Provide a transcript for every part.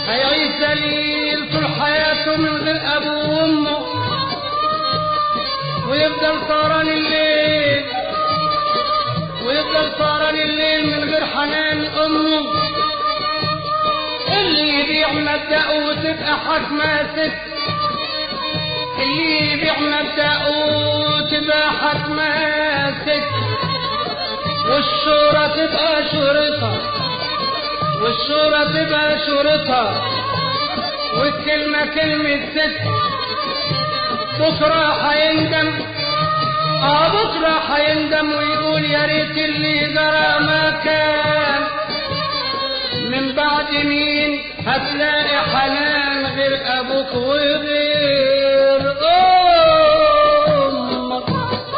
هيعيش ذليل طول حياته من غير ابوه وامه، ويفضل سهران الليل، ويفضل سهران الليل من غير حنان امه. اللي يبيع مبدأه وتبقى حاكمة ست، اللي يبيع مبدأه وتبقى حاكمة ست، والشورى تبقى شورتها، والشورى تبقى شورتها، والكلمة كلمة ست. بكرة هيندم، بكرة هيندم ويقول يا ريت اللي جرى ما كان. من بعد مين هتلاقي حنان غير ابوك وغير امك.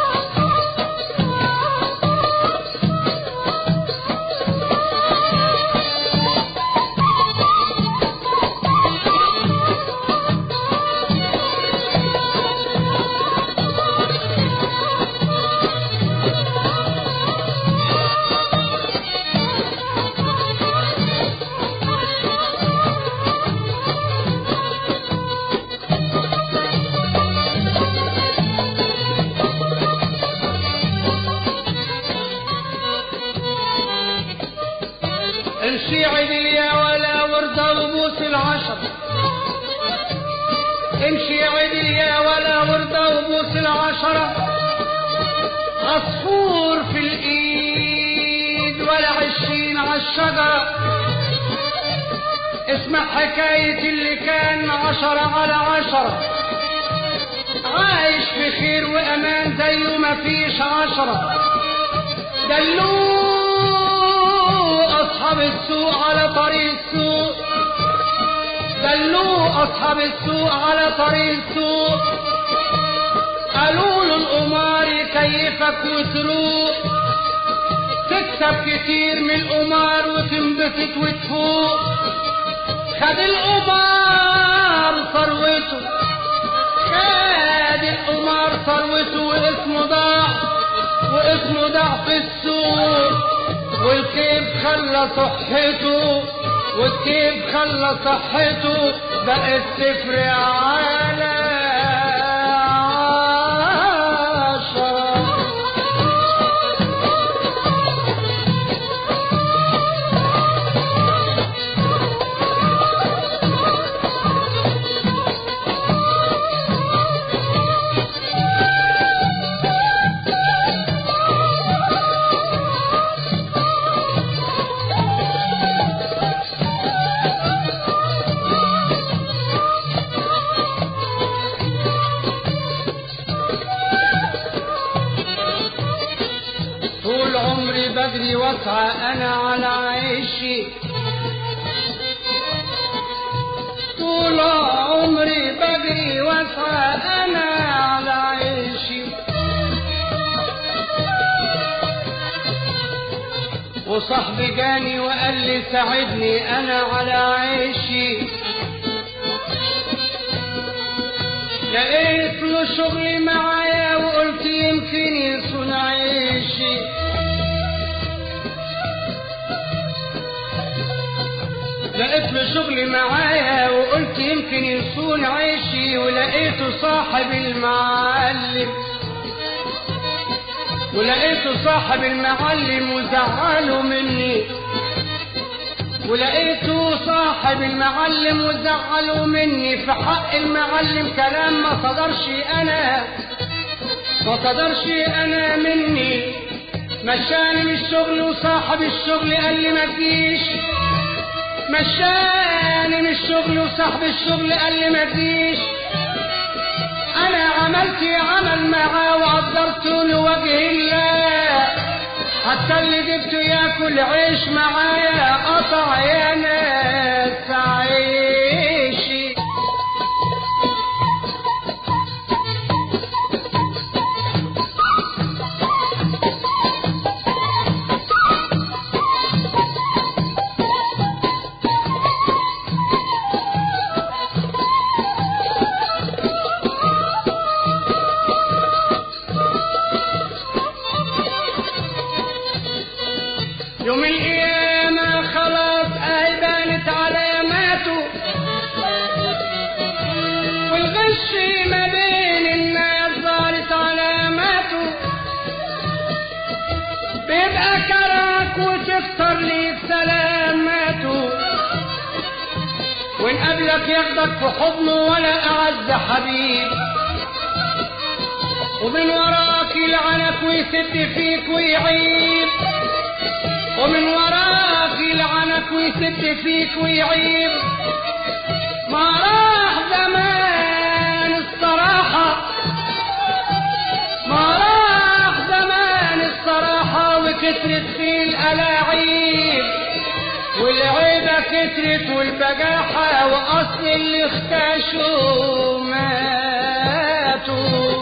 امشي عدل يا ولا وردة وبوس العشر، امشي عدل يا ولا وردة وبوس العشرة. عصفور في الايد ولا 20 عالشجرة. اسمع حكاية اللي كان 10 على 10، عايش في خير وامان زيه مفيش 10. دلوه أصحاب السوق على طريق السوق، دلوه أصحاب السوق على طريق السوق. قالوا له القمار يكيفك وتروق، تكسب كتير من القمار وتنبسط وتفوق. خد القمار ثروته، خد القمار ثروته، واسمه ضاع، واسمه ضاع في السوق. والكيف خلى صحته، والكيف خلى صحته، بقت 0 على 10. طول عمري بجري واسعى انا على عيشي، طول عمري بجري واسعى انا على عيشي. وصاحبي جاني وقال لي ساعدني انا على عيشي. لقيت له شغلي معايا وقلت يمكن يصون عيشي. لقيت له شغلي معايا وقلت يمكن يصون عيشي. ولقيته صاحب المعلم، ولقيته صاحب المعلم وزعله مني. ولقيته صاحب المعلم وزعله مني. في حق المعلم كلام ما صدرش انا، ما صدرش انا مني. مشاني من الشغل وصاحب الشغل قال لي ما تجيش. مشاني من الشغل وصاحب الشغل قال لي ما تجيش. انا عملت عمل معاه وقدرته لوجه الله، حتى اللي جبته ياكل عيش معايا قطع يا ناس عيشي. يوم القيامة خلاص بانت علاماته، تمشي ما بين الناس ظهرت علاماته، بيبقى كراك وتكتر ليك سلاماته، وإن قبلك ياخدك في حضنه ولا أعز حبيب، ومن وراك يلعنك ويسد فيك ويعيب، ومن وراك يلعنك ويسد فيك ويعيب. ما راح زمان الصراحة، ما راح زمان الصراحة، وكترت فيه الألاعيب، والعيبة كترت والبجاحة، وأصل اللي اختشوا ماتوا.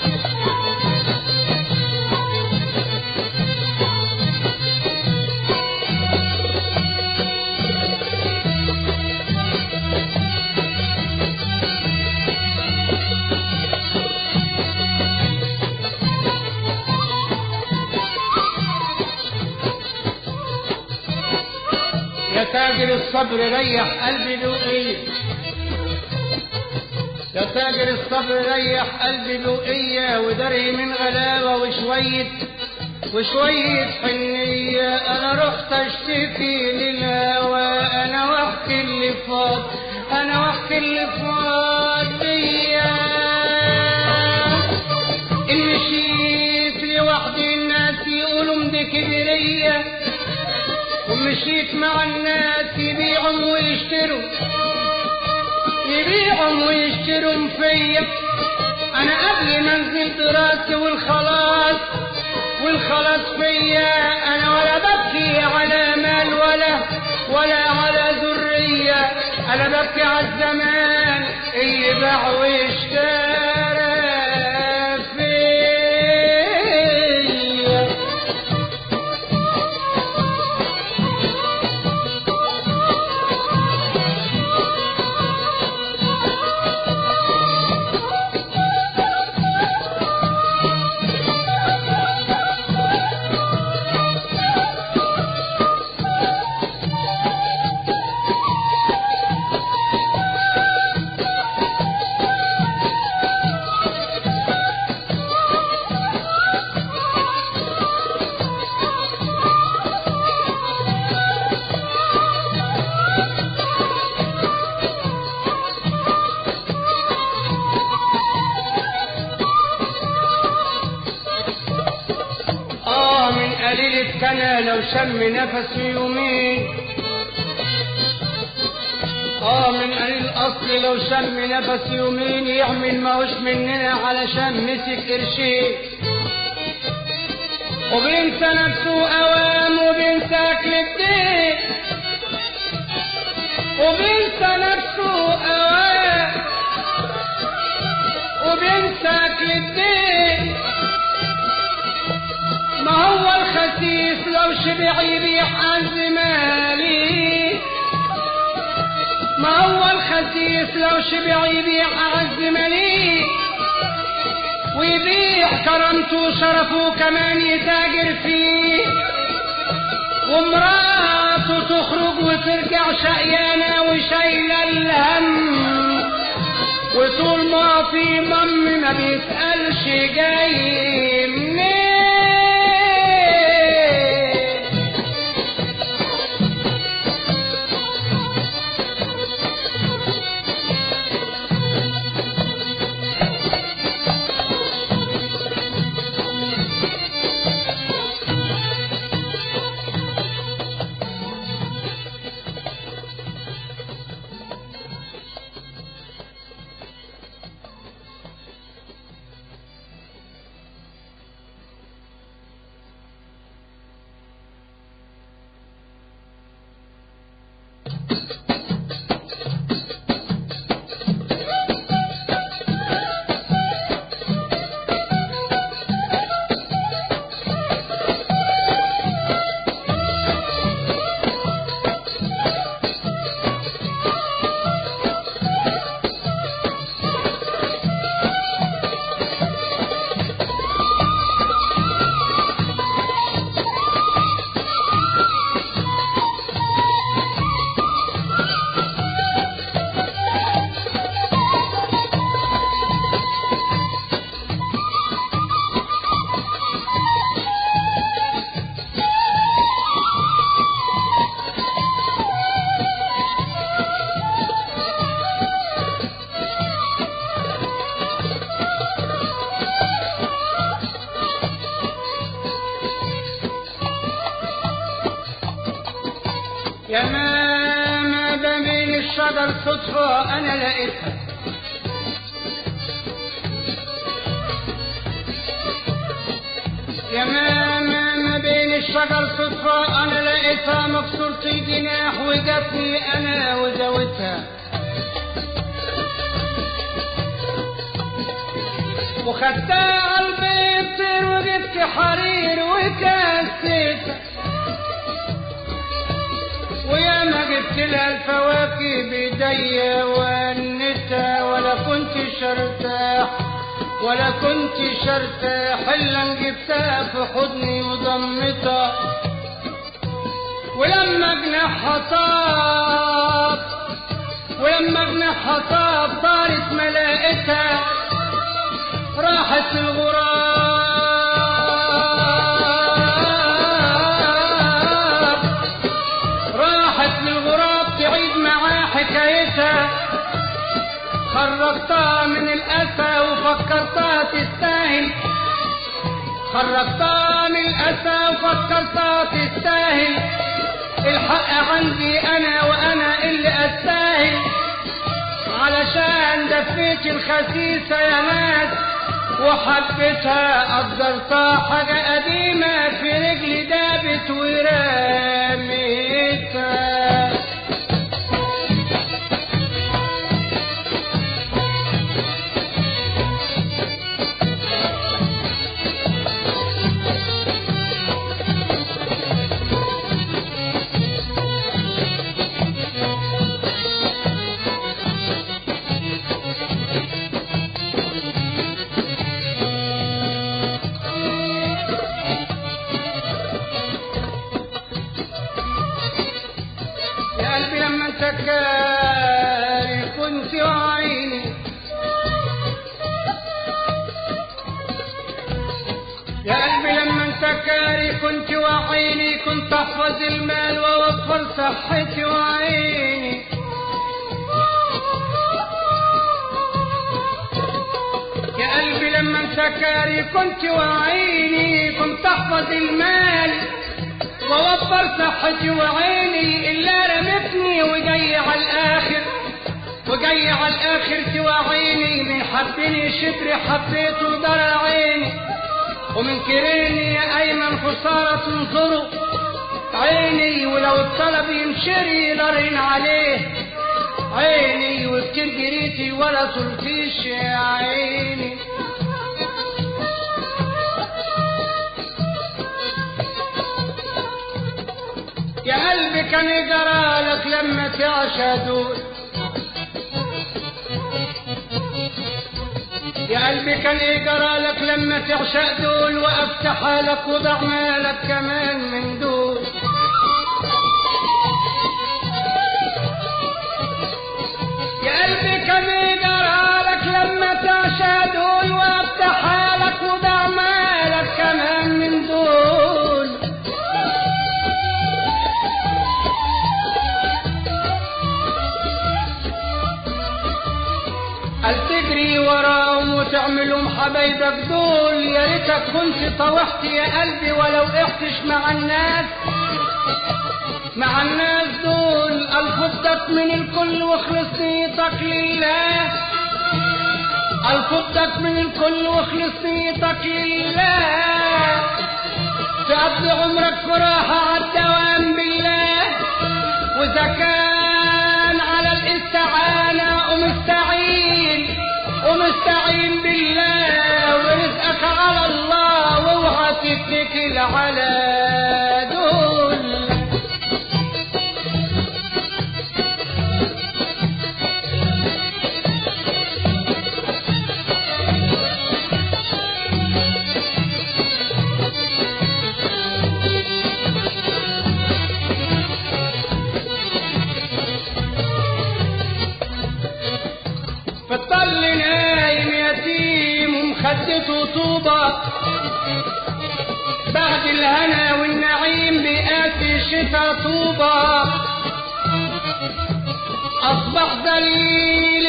يا تاجر الصبر ريح قلبي ذوقية، يا تاجر الصبر ريح قلبي ذوقية، ودري من غلاوة وشوية حنية. أنا رحت أشتكي للهوى، أنا واحكي اللي فات، أنا واحكي اللي فات بيا. إن مشيت لوحدي الناس يقولوا مدي كبرية، ومشيت مع الناس يبيعهم ويشتروا، يبيعهم ويشتروا فيا. انا قبل ما نزلت راسي والخلاص فيا. انا ولا ببكي على مال ولا على ذرية، انا ببكي على الزمان اللي باع واشترى فيا. أنا لو شم نفسي يومين، من قليل الأصل لو شم نفسي يومين، يعمل ماهوش مننا علشان مسك قرشين، وبينسى نفسه أوام وبينسى أكل الدين، وبينسى نفسه أوام وبينسى أكل الدين. ما هو الخسيس لو شبع يبيع عز مالي، ما هو الخسيس لو شبع يبيع عز مالي، ويبيع كرامته وشرفه كمان يتاجر فيه، ومراته تخرج وترجع شقيانة وشايلة الهم، وطول ما في ضم ما بيسألش جاي منين. الشجر صدفة أنا لقيتها، يا ماما ما بين الشجر صدفة أنا لقيتها مكسورة الجناح وجاتني أنا وزاوتها، وخدتها قلبي بطير وجبت حرير وكاسيتها، ويا ما جبت لها الفواكه بيديا وانتها، ولا كنت شرتاح ولا كنت شرتاح الا جبتها في حضني وضمتها، ولما جناحها طاب طارت ملائكتها راحت للغراب تعيد معاه حكايتها، خرجتها من الأسى وفكرتها تستاهل، الحق عندي أنا وأنا اللي أستاهل، علشان دفيت الخسيسة يا ناس وحبيتها، قدرتها حاجة قديمة في رجلي دابت ورميتها. سكاري كنت وعيني، يا قلبي لما انت كاري كنت وعيني، كنت احفظ المال واوفر صحتي وعيني، يا قلبي لما انت كاري كنت وعيني، كنت احفظ المال ووفر صحتي وعيني، إلا رمتني وجاي على الآخر سوى عيني، من حبني شبري حبيته ضرع عيني، ومن كريني يا أيمن خسارة تنظره عيني، ولو الطلب ينشري نارين عليه عيني، وكتير جريتي ولا طلتيش يا عيني. يا قلبي كان يجرالك لما تعشى دول، يا قلبي كان يجرالك لما تعشق دول، وافتح لك وضعمالك كمان من دول، يا قلبي كان يجرالك لما تعشى دول، وافتح لك وضعمالك كمان من دول، قال تجري وراهم وتعملهم حبايبك دول، يا ريتك كنت طوحت يا قلبي ولو احتش مع الناس دول، قال فضك من الكل واخلص نيتك لله، قال فضك من الكل واخلص نيتك لله، تقضي عمرك في راحة عالدوام بالله، وإذا كان على الاستعانة ومستعين بالله، ورزقك على الله واوعى تتكل على دول. فالطل نايم يتيم ومخدته طوبة، بعد الهنا والنعيم بيقاسي الشتا طوبة، أصبح ذليل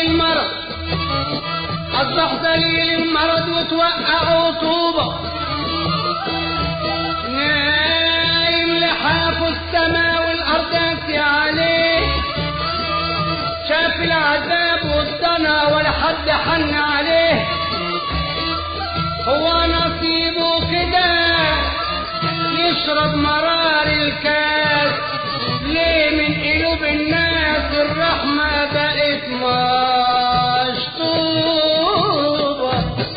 المرض وتوقعوا طوبة، نايم لحاف السما والأرض عليه، شاف العذاب والضنا ولا حد حن عليه، هو نصيبه كده يشرب مرار الكاس. ليه من قلوب الناس الرحمة بقت مشطوبة؟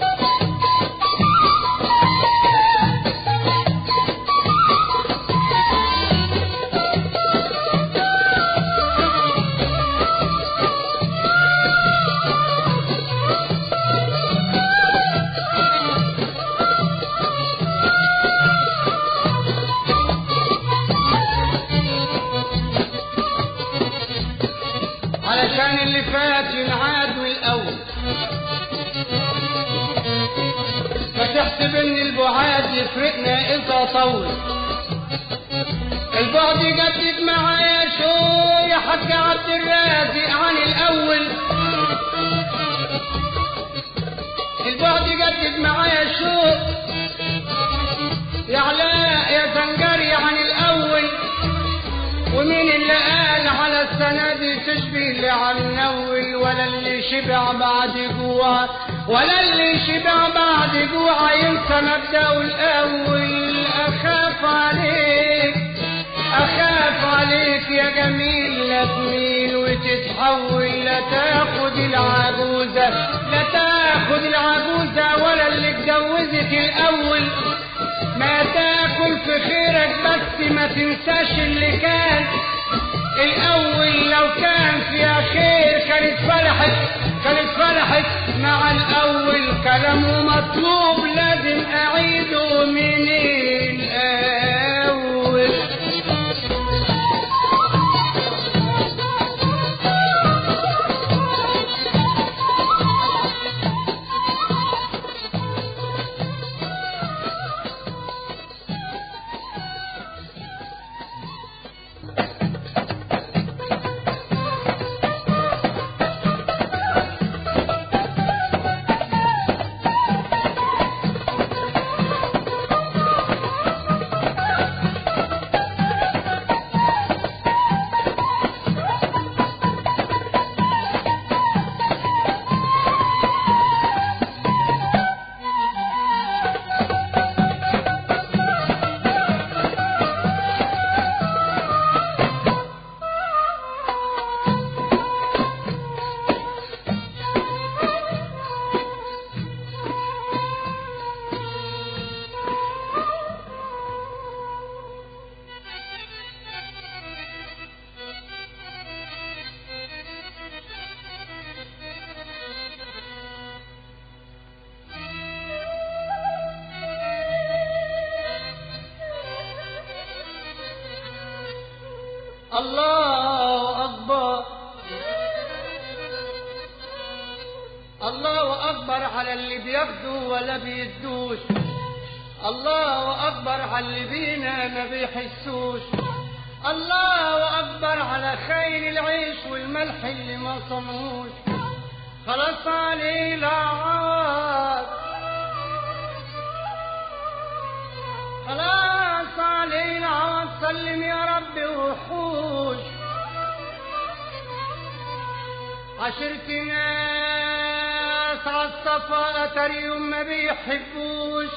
علشان اللي فات ينعاد من الأول، ما تحسب ان البعاد يفرقنا إذا طول. البعد يجدد معايا شو يا حاج عبد الرازق عن الأول، البعد يجدد معايا شو يا علاء يا زنجري عن الأول. ومين اللي قال على السنة دي تشبه اللي عم نول؟ ولا اللي شبع بعد جوع، ولا اللي شبع بعد جوع ينسى مبدأه الأول. أخاف عليك أخاف عليك يا جميل، لا تميل وتتحول، لا تاخد العجوزة، لا تاخد العجوزة ولا اللي اتجوزت الأول. ما تاكل في خيرك بس ما تنساش اللي كان الأول. لو كان فيها خير كانت فرحت مع الأول. كلامه مطلوب لازم أعيده من الأول. الله أكبر الله أكبر على اللي بياخدوا ولا بيدوش. الله أكبر على اللي بينا ما بيحسوش. الله أكبر على خير العيش والملح اللي ما صنوش. خلاص عليه العوض، خلاص عليه العوض. سلم يا رب وحوش. عشرت ناس عالصفا أتريهم ما بيحبوش.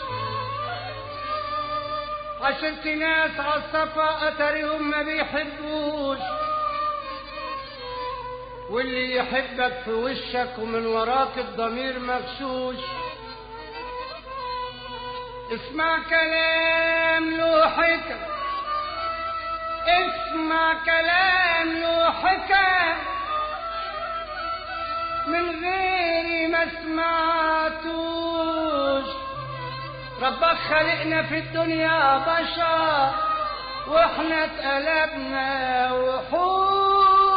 عشرت ناس عالصفا أتريهم ما بيحبوش. واللي يحبك في وشك ومن وراك الضمير مغشوش. اسمع كلام له حكم، اسمع كلام له حكم، من غيري ما سمعتوش. ربك خلقنا في الدنيا بشر واحنا اتقلبنا وحوش.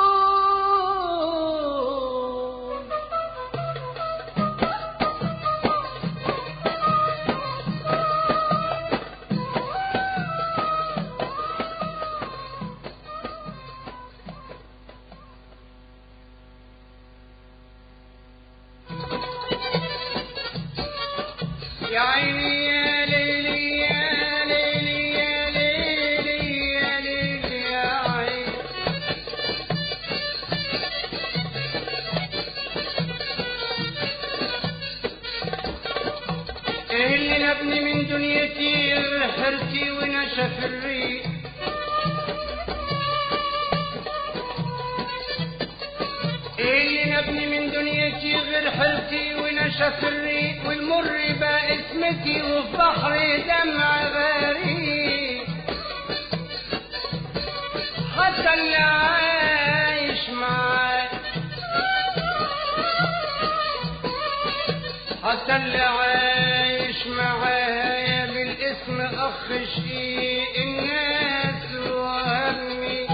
يا عيني يا ليلي يا ليلي يا ليلي يا ليلي يا عيني. دنيتي غير حرتي ونشف الريق، اللي نبني من دنيتي غير حرتي ونشف الريق، والمر بقى اسمتي وفي بحر دمع غريق. حتى اللي عايش معاك، حتى اللي عايش معايا بالاسم اخ شقيق، الناس وهمي،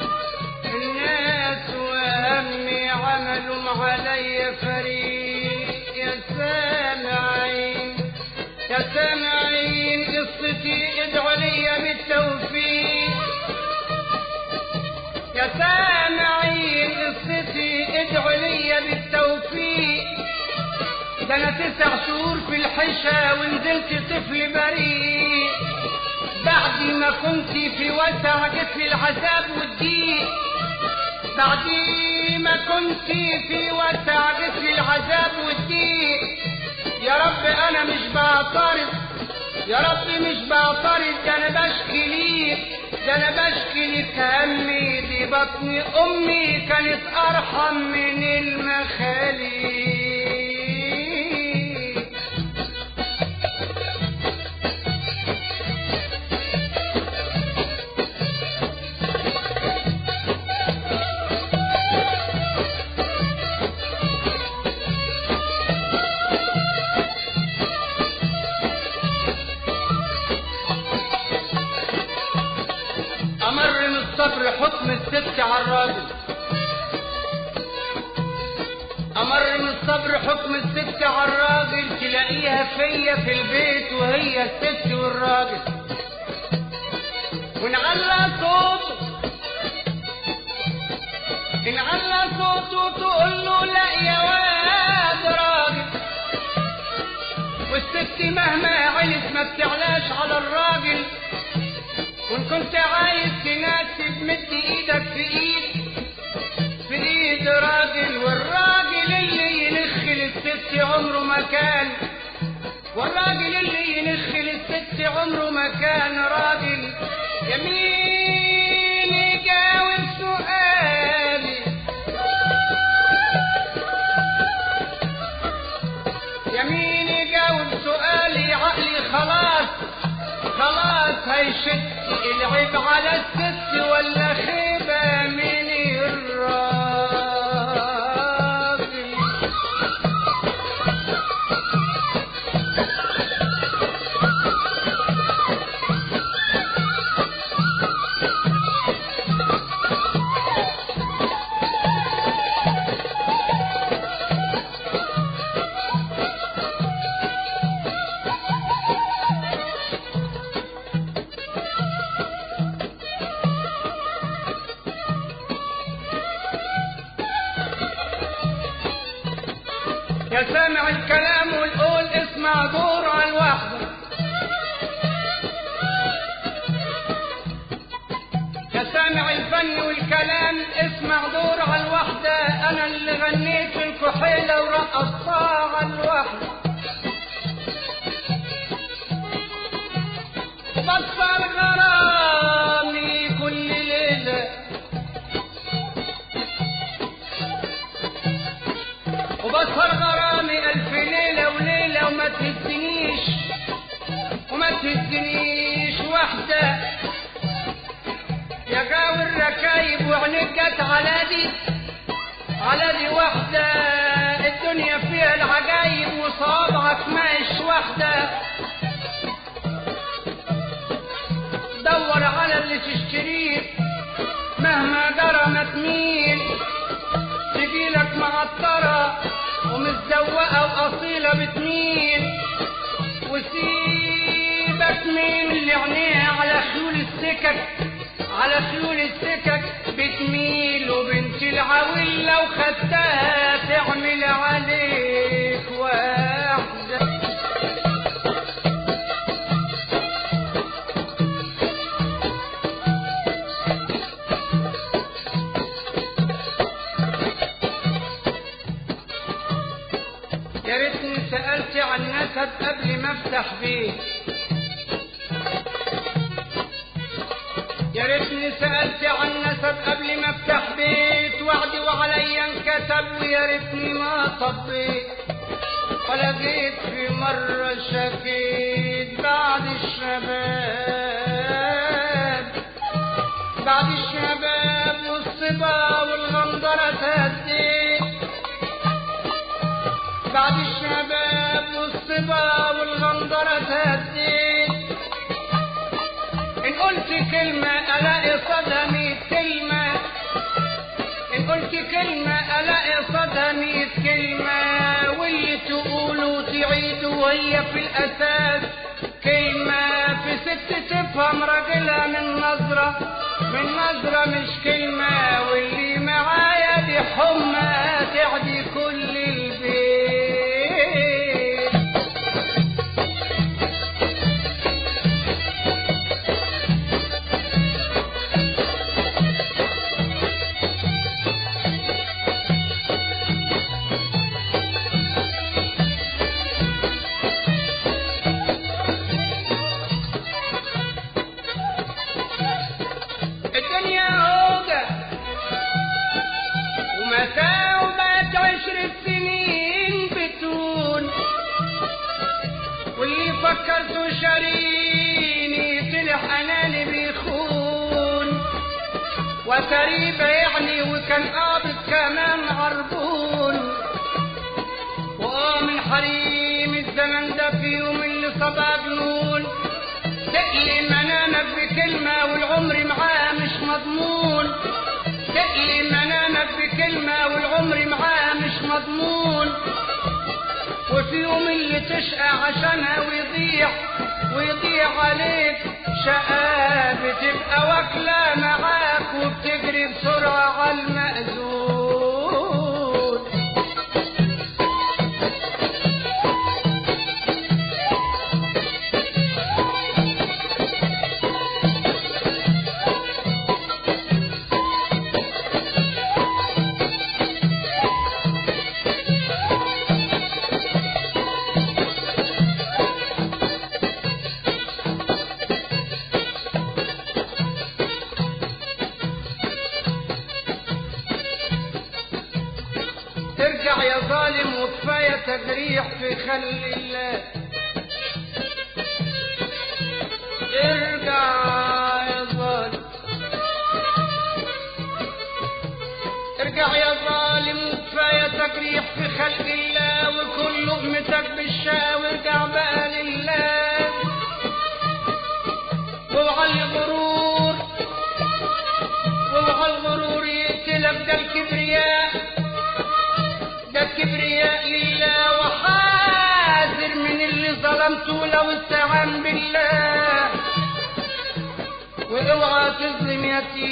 الناس وهمي عملوا عليا فريق. يا سامعين يا سامعين قصتي ادعوا ليا بالتوفيق، يا سامعين قصتي ادعوا ليا بالتوفيق. ده انا 9 شهور في الحشا ونزلت طفل بريء، بعد ما كنت في وسع جت لي العذاب والضيق، بعد ما كنت في وسع جت لي العذاب والضيق. يا رب انا مش بعترض، يا رب مش بعترض، ده انا بشكي ليك، ده انا بشكي ليك همي. دي بطن امي كانت ارحم من المخاليق. امر من الصبر حكم الست على الراجل، امر من الصبر حكم الست على الراجل، تلاقيها فيا في البيت وهي الست والراجل، ونعلى صوته، نعلى صوته تقول له لا يا واد راجل، والست مهما علت ما بتعلاش على الراجل. وان كنت عايز تناسب مد ايدك في ايد راجل، والراجل اللي ينخل الست عمره ما كان، والراجل اللي ينخل الست عمره ما كان راجل. يمين يجاوب سؤالي، يمين يجاوب سؤالي، عقلي خلاص خلاص هيشد العيب على الست ولا خيبة من الراجل. يا سامع الكلام والقول اسمع دور على الوحدة، يا سامع الفن والكلام اسمع دور على الوحدة. انا اللي غنيت الكحيلة ورقصتها على الوحدة، بصر غرامي كل ليلة، وبسهر غرامي 1000 ليلة وليلة، وما تهزنيش وما تهزنيش وحدة يا جاوي الركايب، وعينيك جت على دي وحدة. الدنيا فيها العجايب وصوابعك ماش وحدة، دور على اللي تشتريه مهما جرى ما تميل، تجيلك معطرة ومتزوقة وأصيلة بتميل، وسيبك من اللي عينيها على خيول السكك، على خيول السكك بتميل. وبنت العويل لو خدتها تعمل عليك واحدة. يا ريتني سألت عن نسب قبل ما افتح بيه، يا ريتني سألت عن نسب قبل ما افتح بيت، وعدي وعليا انكتب، ويا ريتني ما طبيت ولا جيت في مرة شكيت. بعد الشباب والصبا والغندرة تهديت، بعد الشباب والصبا والغندرة تهديت. إن قلت كلمة ألاقي صدى 100 كلمة، إن قلت كلمة ألاقي صدى 100 كلمة، واللي تقوله تعيده وهي في الأساس كلمة. في ست تفهم راجلها من نظرة مش كلمة، واللي معايا دي حمى تعدي كل البيت. الدنيا عودة وبقت 10 سنين بتون، واللي فكرته شاريني طلع أناني بيخون، وتريبة يعني وكان قابض كمان عربون. وقام الحريم الزمن ده في يوم اللي صبا جنون، تقلي منامك بكلمة والعمر معاه مش مضمون، تقلي منامك بكلمة والعمر معاه مش مضمون. وفي يوم اللي تشقى عشانها ويضيع عليك شقاه، بتبقى واكلة معاك وبتجري بسرعة على المأذون. ارجع يا ظالم وكفاية تجريح في خل الله، ارجع يا ظالم، ارجع يا ظالم وكفاية تجريح في خلق الله، وكل لقمتك بالشا وارجع بقى لله. واوعى الغرور يقتلك، ده الكبرياء لله، وحاذر من اللي ظلمته لو استعان بالله. واوعى تظلم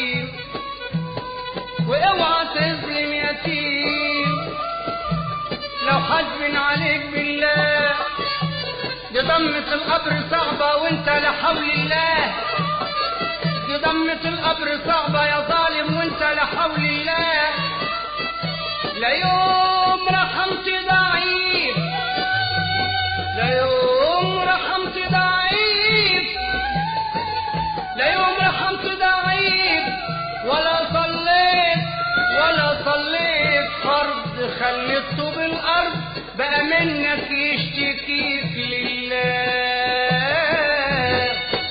يتيم لو حاسب عليك بالله. دي ضمة القبر صعبة وانت لا حول الله، دي ضمة القبر صعبة يا ظالم وانت لا حول الله. لا يوم رحمت ضعيف، لا يوم رحمت ضعيف، لا يوم رحمت ضعيف، ولا صليت فرض خليته بالأرض بقى منك يشتكيك لله.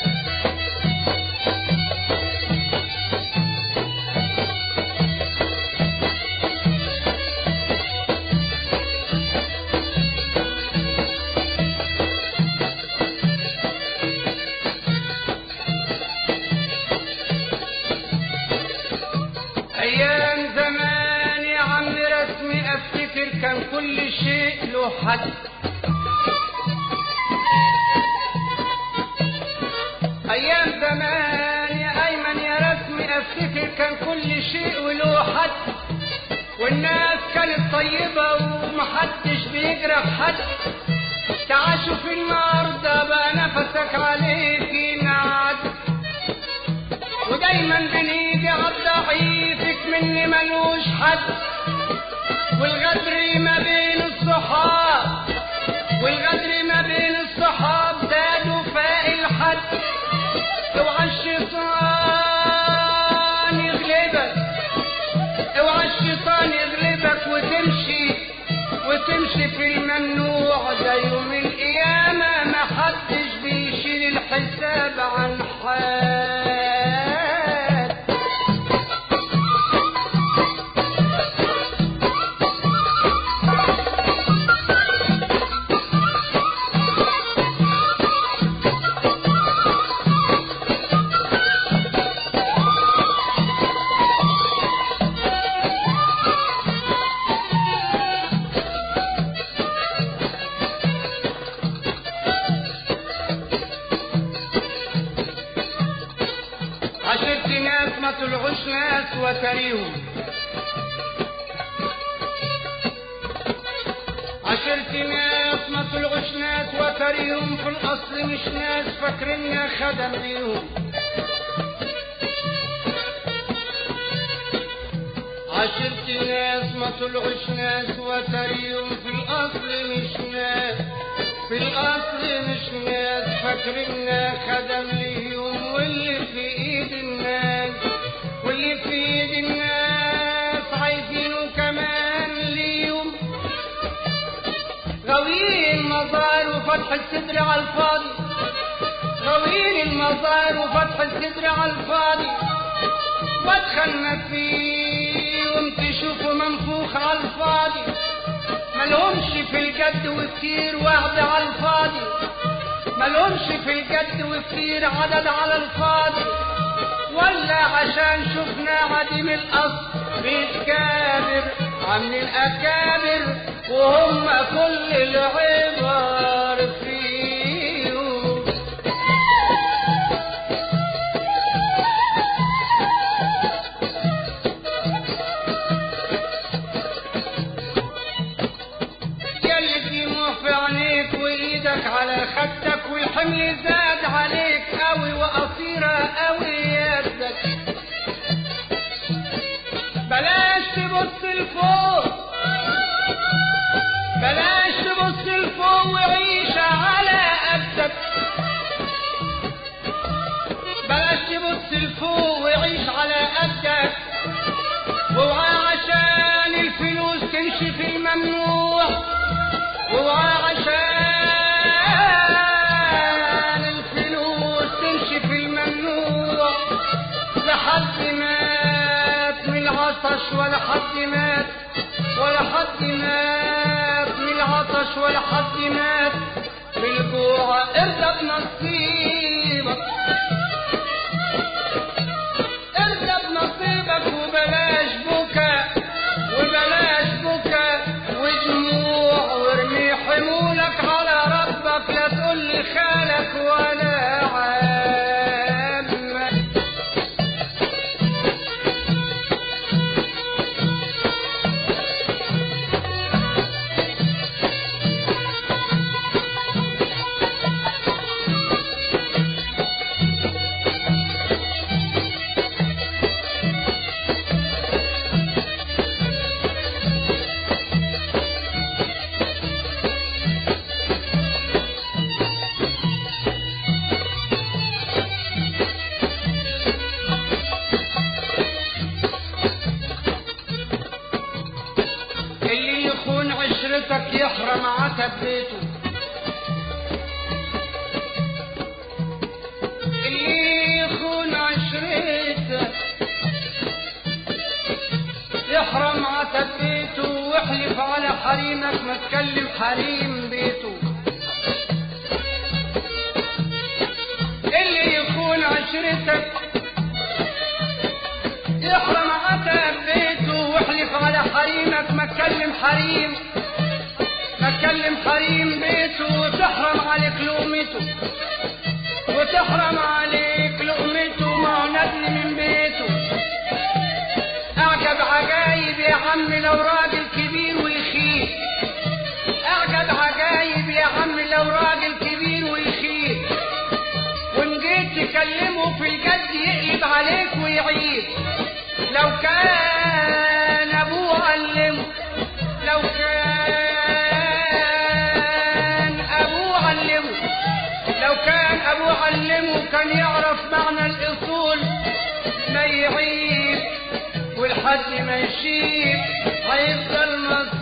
أيام زمان يا عم رسمي أفتكر كان كل شيء له حد، أيام زمان يا أيمن يا رسمي أفتكر كان كل شيء وله حد، والناس كانت طيبة ومحدش بيجرح حد. تعاشوا في النهارده بقى نفسك عليك ينعد، ودايما بنيجي عالضعيفك مني ملوش حد. والغدر ما بين الصحاب زادوا فاق الحد. اوعى الشيطان عن حال. عشرت ناس ما طلعوش ناس وتريهم، عشرت ناس ما طلعوش ناس وتريهم، في الأصل مش ناس فاكريننا خدم ليهم. عشرت ناس ما طلعوش ناس وتريهم، في الأصل مش ناس، في الأصل مش ناس فاكريننا خدم ليهم. واللي في ايد الناس، واللي في ايد الناس عايزينه كمان ليهم. غاويين المزار وفتح الصدر على الفاضي، غاويين المزار وفتح الصدر على الفاضي، وادخلنا فيهم تشوفوا منفوخ على الفاضي. ملهمش في الجد وكتير وعد على الفاضي، ملهمش في الجد وكتير عدد على الفاضي. ولا عشان شفنا عديم الأصل بيتكابر عن الأكابر، وهم كل العبر فيهم. ياللي دموع في عينيك وإيدك على خدك، والحمل زاد عليك قوي وقصيرة قوي يدك. بلاش تبص لفوق، بلاش تبص لفوق وعيش على قدك. بلاش تبص لفوق وعيش على قدك، واوعى عشان الفلوس تمشي في الممنوع، واوعى عشان الفلوس تمشي في الممنوع. لحد مات من العطش ولا حد مات، ولا حد مات من العطش ولا حد مات من الجوع. ارضى بنصيبك، ارضى بنصيبك، وبلاش بكا، وبلاش بكا ودموع، وارمي حمولك على ربك. لا تقولي خالك ولا عامك. اللي يخون عشرتك يحرم عتب بيته، اللي يخون عشرتك يحرم عتب بيته، واحلف على حريمك ما تكلم حريم بيته. اللي يخون عشرتك يحرم عتب بيته، واحلف على حريمك ما تكلم حريم، ما تكلم حريم بيته. وتحرم عليك لقمته، وتحرم عليك لقمته، ما ندل من بيته. اعجب عجايب يا عم لو راجل كبير ويخيل، اعجب عجايب يا عم لو راجل كبير ويخيل. وان جيت تكلمه في الجد يقلب عليك ويعيد. لو كان ابوه علمه، لو كان ابوه علمه، لو كان ابوه علمه كان يعرف معنى الاصول. ما يعيب والحد ما يشيب هيفضل مصر.